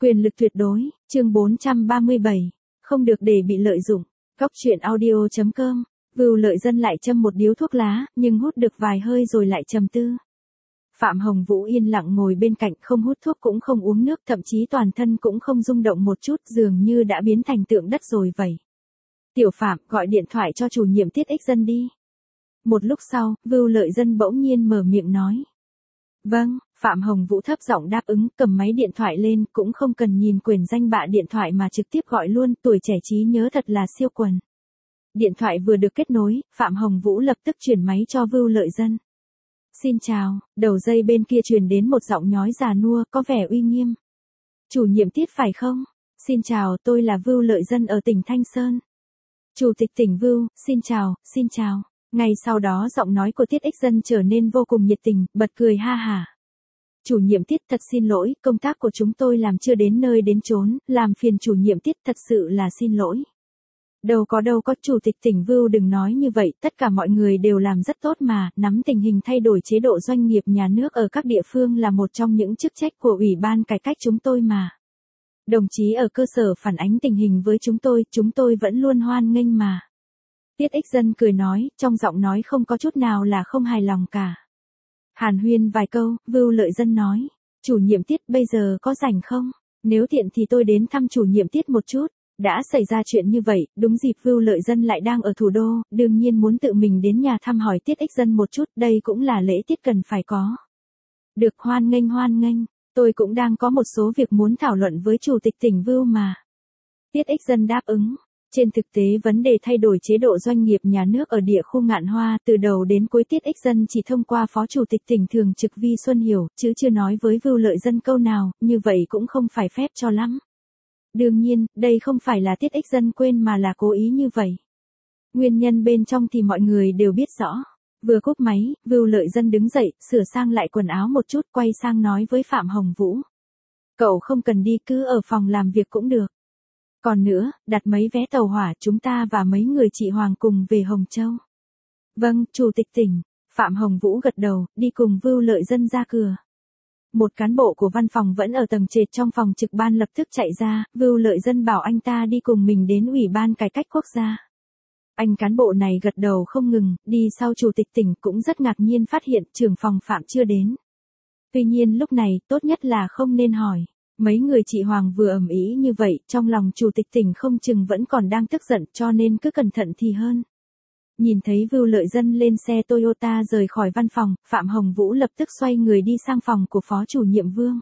Quyền lực tuyệt đối, chương 437. Không được để bị lợi dụng. Góc truyện audio.com. Vưu Lợi Dân lại châm một điếu thuốc lá, nhưng hút được vài hơi rồi lại trầm tư. Phạm Hồng Vũ yên lặng ngồi bên cạnh, không hút thuốc cũng không uống nước, thậm chí toàn thân cũng không rung động một chút, dường như đã biến thành tượng đất rồi vậy. Tiểu Phạm, gọi điện thoại cho chủ nhiệm Tiết Ích Dân đi. Một lúc sau, Vưu Lợi Dân bỗng nhiên mở miệng nói. Vâng, Phạm Hồng Vũ thấp giọng đáp ứng, cầm máy điện thoại lên, cũng không cần nhìn quyền danh bạ điện thoại mà trực tiếp gọi luôn, tuổi trẻ trí nhớ thật là siêu quần. Điện thoại vừa được kết nối, Phạm Hồng Vũ lập tức chuyển máy cho Vưu Lợi Dân. Xin chào, đầu dây bên kia truyền đến một giọng nhói già nua, có vẻ uy nghiêm. Chủ nhiệm Tiết phải không? Xin chào, tôi là Vưu Lợi Dân ở tỉnh Thanh Sơn. Chủ tịch tỉnh Vưu, xin chào, xin chào. Ngay sau đó giọng nói của Tiết Ích Dân trở nên vô cùng nhiệt tình, bật cười ha hả. Chủ nhiệm Tiết thật xin lỗi, công tác của chúng tôi làm chưa đến nơi đến chốn, làm phiền chủ nhiệm Tiết thật sự là xin lỗi. Đâu có chủ tịch tỉnh Vưu đừng nói như vậy, tất cả mọi người đều làm rất tốt mà, nắm tình hình thay đổi chế độ doanh nghiệp nhà nước ở các địa phương là một trong những chức trách của Ủy ban cải cách chúng tôi mà. Đồng chí ở cơ sở phản ánh tình hình với chúng tôi vẫn luôn hoan nghênh mà. Tiết Ích Dân cười nói, trong giọng nói không có chút nào là không hài lòng cả. Hàn huyên vài câu, Vưu Lợi Dân nói, chủ nhiệm Tiết bây giờ có rảnh không? Nếu tiện thì tôi đến thăm chủ nhiệm Tiết một chút. Đã xảy ra chuyện như vậy, đúng dịp Vưu Lợi Dân lại đang ở thủ đô, đương nhiên muốn tự mình đến nhà thăm hỏi Tiết Ích Dân một chút, đây cũng là lễ tiết cần phải có. Được, hoan nghênh, tôi cũng đang có một số việc muốn thảo luận với chủ tịch tỉnh Vưu mà. Tiết Ích Dân đáp ứng. Trên thực tế vấn đề thay đổi chế độ doanh nghiệp nhà nước ở địa khu Ngạn Hoa từ đầu đến cuối Tiết Ích Dân chỉ thông qua Phó Chủ tịch tỉnh thường trực Vi Xuân Hiểu, chứ chưa nói với Vưu Lợi Dân câu nào, như vậy cũng không phải phép cho lắm. Đương nhiên, đây không phải là Tiết Ích Dân quên mà là cố ý như vậy. Nguyên nhân bên trong thì mọi người đều biết rõ. Vừa cúp máy, Vưu Lợi Dân đứng dậy, sửa sang lại quần áo một chút, quay sang nói với Phạm Hồng Vũ. Cậu không cần đi, cứ ở phòng làm việc cũng được. Còn nữa, đặt mấy vé tàu hỏa, chúng ta và mấy người chị Hoàng cùng về Hồng Châu. Vâng, Chủ tịch tỉnh. Phạm Hồng Vũ gật đầu, đi cùng Vưu Lợi Dân ra cửa. Một cán bộ của văn phòng vẫn ở tầng trệt trong phòng trực ban lập tức chạy ra, Vưu Lợi Dân bảo anh ta đi cùng mình đến Ủy ban Cải cách Quốc gia. Anh cán bộ này gật đầu không ngừng, đi sau chủ tịch tỉnh cũng rất ngạc nhiên phát hiện trưởng phòng Phạm chưa đến. Tuy nhiên lúc này, tốt nhất là không nên hỏi. Mấy người chị Hoàng vừa ầm ĩ như vậy, trong lòng chủ tịch tỉnh không chừng vẫn còn đang tức giận, cho nên cứ cẩn thận thì hơn. Nhìn thấy Vưu Lợi Dân lên xe Toyota rời khỏi văn phòng, Phạm Hồng Vũ lập tức xoay người đi sang phòng của Phó Chủ nhiệm Vương.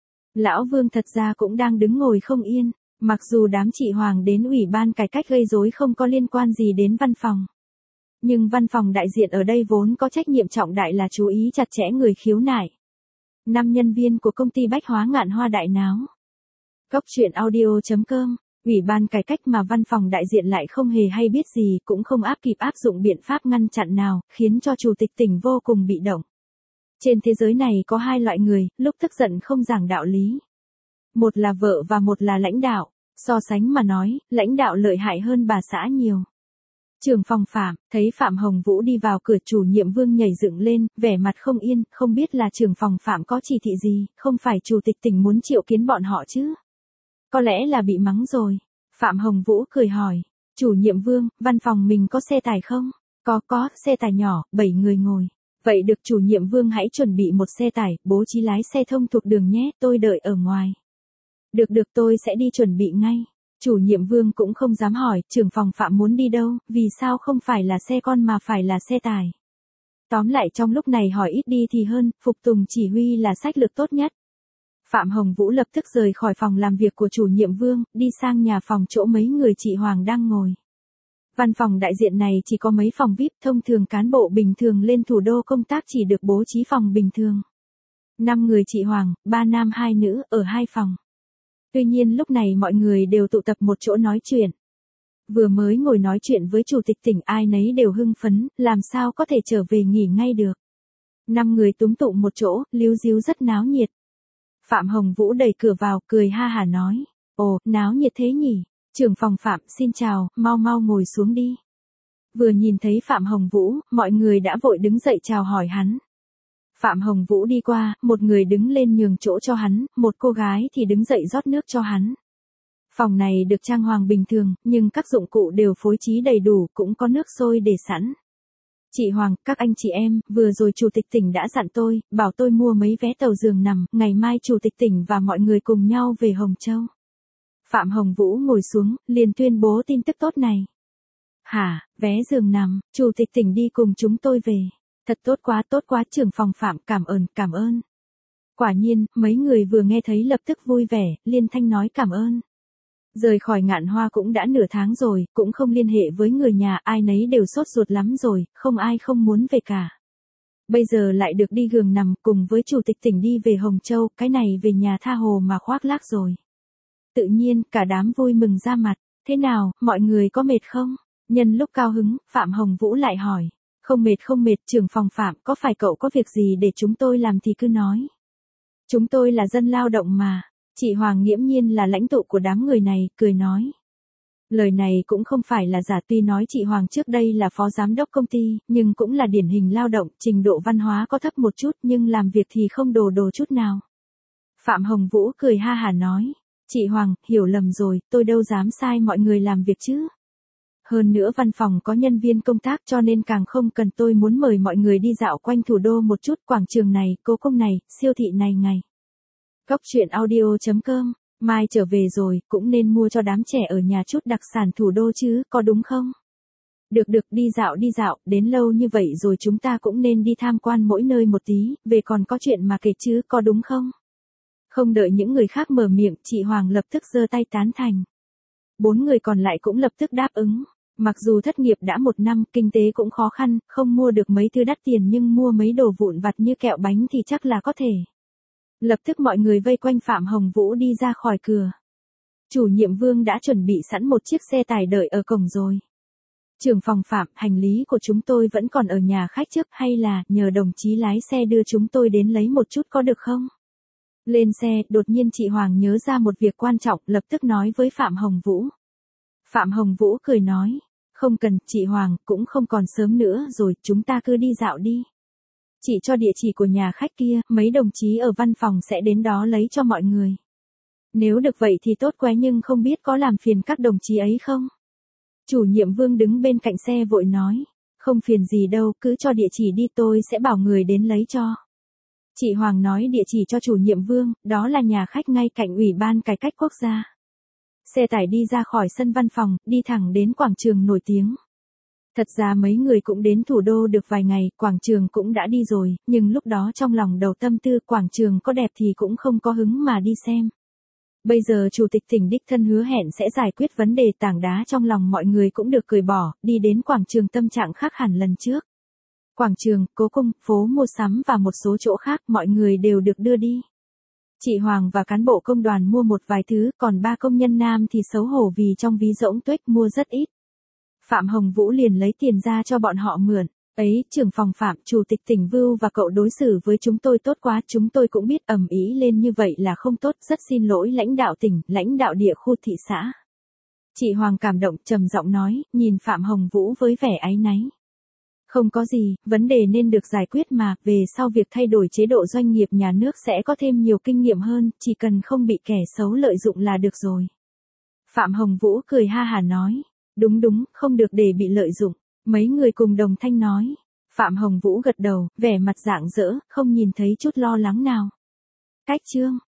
Lão Vương thật ra cũng đang đứng ngồi không yên, mặc dù đám chị Hoàng đến Ủy ban cải cách gây rối không có liên quan gì đến văn phòng. Nhưng văn phòng đại diện ở đây vốn có trách nhiệm trọng đại là chú ý chặt chẽ người khiếu nại. 5 nhân viên của công ty bách hóa Ngạn Hoa đại náo. Góc truyện audio.com. Ủy ban cải cách mà văn phòng đại diện lại không hề hay biết gì, cũng không kịp áp dụng biện pháp ngăn chặn nào, khiến cho chủ tịch tỉnh vô cùng bị động. Trên thế giới này có hai loại người, lúc tức giận không giảng đạo lý. Một là vợ và một là lãnh đạo. So sánh mà nói, lãnh đạo lợi hại hơn bà xã nhiều. Trưởng phòng Phạm, thấy Phạm Hồng Vũ đi vào cửa, chủ nhiệm Vương nhảy dựng lên, vẻ mặt không yên, không biết là trưởng phòng Phạm có chỉ thị gì, không phải chủ tịch tỉnh muốn triệu kiến bọn họ chứ. Có lẽ là bị mắng rồi. Phạm Hồng Vũ cười hỏi. Chủ nhiệm Vương, văn phòng mình có xe tải không? Có, xe tải nhỏ, 7 người ngồi. Vậy được, chủ nhiệm Vương hãy chuẩn bị một xe tải, bố trí lái xe thông thuộc đường nhé, tôi đợi ở ngoài. Được, tôi sẽ đi chuẩn bị ngay. Chủ nhiệm Vương cũng không dám hỏi, trưởng phòng Phạm muốn đi đâu, vì sao không phải là xe con mà phải là xe tải. Tóm lại trong lúc này hỏi ít đi thì hơn, phục tùng chỉ huy là sách lược tốt nhất. Phạm Hồng Vũ lập tức rời khỏi phòng làm việc của chủ nhiệm Vương, đi sang nhà phòng chỗ mấy người chị Hoàng đang ngồi. Văn phòng đại diện này chỉ có mấy phòng VIP, thông thường cán bộ bình thường lên thủ đô công tác chỉ được bố trí phòng bình thường. 5 người chị Hoàng, 3 nam 2 nữ, ở 2 phòng. Tuy nhiên lúc này mọi người đều tụ tập một chỗ nói chuyện. Vừa mới ngồi nói chuyện với chủ tịch tỉnh ai nấy đều hưng phấn, làm sao có thể trở về nghỉ ngay được. 5 người túm tụm một chỗ, líu díu rất náo nhiệt. Phạm Hồng Vũ đẩy cửa vào, cười ha hả nói. Ồ, náo nhiệt thế nhỉ. Trưởng phòng Phạm, xin chào, mau ngồi xuống đi. Vừa nhìn thấy Phạm Hồng Vũ, mọi người đã vội đứng dậy chào hỏi hắn. Phạm Hồng Vũ đi qua, một người đứng lên nhường chỗ cho hắn, một cô gái thì đứng dậy rót nước cho hắn. Phòng này được trang hoàng bình thường, nhưng các dụng cụ đều phối trí đầy đủ, cũng có nước sôi để sẵn. Chị Hoàng, các anh chị em, vừa rồi chủ tịch tỉnh đã dặn tôi, bảo tôi mua mấy vé tàu giường nằm, ngày mai chủ tịch tỉnh và mọi người cùng nhau về Hồng Châu. Phạm Hồng Vũ ngồi xuống, liền tuyên bố tin tức tốt này. Hả, vé giường nằm, chủ tịch tỉnh đi cùng chúng tôi về. Thật tốt quá, trưởng phòng Phạm, cảm ơn. Quả nhiên, mấy người vừa nghe thấy lập tức vui vẻ, liên thanh nói cảm ơn. Rời khỏi Ngạn Hoa cũng đã nửa tháng rồi, cũng không liên hệ với người nhà, ai nấy đều sốt ruột lắm rồi, không ai không muốn về cả. Bây giờ lại được đi giường nằm cùng với chủ tịch tỉnh đi về Hồng Châu, cái này về nhà tha hồ mà khoác lác rồi. Tự nhiên, cả đám vui mừng ra mặt, thế nào, mọi người có mệt không? Nhân lúc cao hứng, Phạm Hồng Vũ lại hỏi. Không mệt, trưởng phòng Phạm, có phải cậu có việc gì để chúng tôi làm thì cứ nói. Chúng tôi là dân lao động mà. Chị Hoàng nghiễm nhiên là lãnh tụ của đám người này, cười nói. Lời này cũng không phải là giả, tuy nói chị Hoàng trước đây là phó giám đốc công ty, nhưng cũng là điển hình lao động, trình độ văn hóa có thấp một chút nhưng làm việc thì không đồ chút nào. Phạm Hồng Vũ cười ha hả nói. Chị Hoàng, hiểu lầm rồi, tôi đâu dám sai mọi người làm việc chứ. Hơn nữa văn phòng có nhân viên công tác cho nên càng không cần, tôi muốn mời mọi người đi dạo quanh thủ đô một chút, quảng trường này, cố cung này, siêu thị này ngày. Góc truyện audio.com, mai trở về rồi, cũng nên mua cho đám trẻ ở nhà chút đặc sản thủ đô chứ, có đúng không? Được, đi dạo, đến lâu như vậy rồi chúng ta cũng nên đi tham quan mỗi nơi một tí, về còn có chuyện mà kể chứ, có đúng không? Không đợi những người khác mở miệng, chị Hoàng lập tức giơ tay tán thành. 4 người còn lại cũng lập tức đáp ứng. Mặc dù thất nghiệp đã 1 năm, kinh tế cũng khó khăn, không mua được mấy thứ đắt tiền nhưng mua mấy đồ vụn vặt như kẹo bánh thì chắc là có thể. Lập tức mọi người vây quanh Phạm Hồng Vũ đi ra khỏi cửa. Chủ nhiệm Vương đã chuẩn bị sẵn một chiếc xe tải đợi ở cổng rồi. Trưởng phòng Phạm, hành lý của chúng tôi vẫn còn ở nhà khách trước, hay là nhờ đồng chí lái xe đưa chúng tôi đến lấy một chút có được không? Lên xe, đột nhiên chị Hoàng nhớ ra một việc quan trọng, lập tức nói với Phạm Hồng Vũ. Phạm Hồng Vũ cười nói. Không cần, chị Hoàng, cũng không còn sớm nữa rồi, chúng ta cứ đi dạo đi. Chị cho địa chỉ của nhà khách kia, mấy đồng chí ở văn phòng sẽ đến đó lấy cho mọi người. Nếu được vậy thì tốt quá, nhưng không biết có làm phiền các đồng chí ấy không? Chủ nhiệm Vương đứng bên cạnh xe vội nói. Không phiền gì đâu, cứ cho địa chỉ đi, tôi sẽ bảo người đến lấy cho. Chị Hoàng nói địa chỉ cho chủ nhiệm Vương, đó là nhà khách ngay cạnh Ủy ban Cải cách Quốc gia. Xe tải đi ra khỏi sân văn phòng, đi thẳng đến quảng trường nổi tiếng. Thật ra mấy người cũng đến thủ đô được vài ngày, quảng trường cũng đã đi rồi, nhưng lúc đó trong lòng đầu tâm tư quảng trường có đẹp thì cũng không có hứng mà đi xem. Bây giờ chủ tịch tỉnh đích thân hứa hẹn sẽ giải quyết vấn đề, tảng đá trong lòng mọi người cũng được cởi bỏ, đi đến quảng trường tâm trạng khác hẳn lần trước. Quảng trường, cố cung, phố mua sắm và một số chỗ khác mọi người đều được đưa đi. Chị Hoàng và cán bộ công đoàn mua một vài thứ, còn 3 công nhân nam thì xấu hổ vì trong ví rỗng tuếch mua rất ít. Phạm Hồng Vũ liền lấy tiền ra cho bọn họ mượn. Ấy, trưởng phòng Phạm, chủ tịch tỉnh Vưu và cậu đối xử với chúng tôi tốt quá, chúng tôi cũng biết ầm ĩ lên như vậy là không tốt, rất xin lỗi lãnh đạo tỉnh, lãnh đạo địa khu thị xã. Chị Hoàng cảm động trầm giọng nói, nhìn Phạm Hồng Vũ với vẻ áy náy. Không có gì, vấn đề nên được giải quyết mà, về sau việc thay đổi chế độ doanh nghiệp nhà nước sẽ có thêm nhiều kinh nghiệm hơn, chỉ cần không bị kẻ xấu lợi dụng là được rồi. Phạm Hồng Vũ cười ha hả nói, đúng, không được để bị lợi dụng, mấy người cùng đồng thanh nói. Phạm Hồng Vũ gật đầu, vẻ mặt rạng rỡ, không nhìn thấy chút lo lắng nào. Cách chương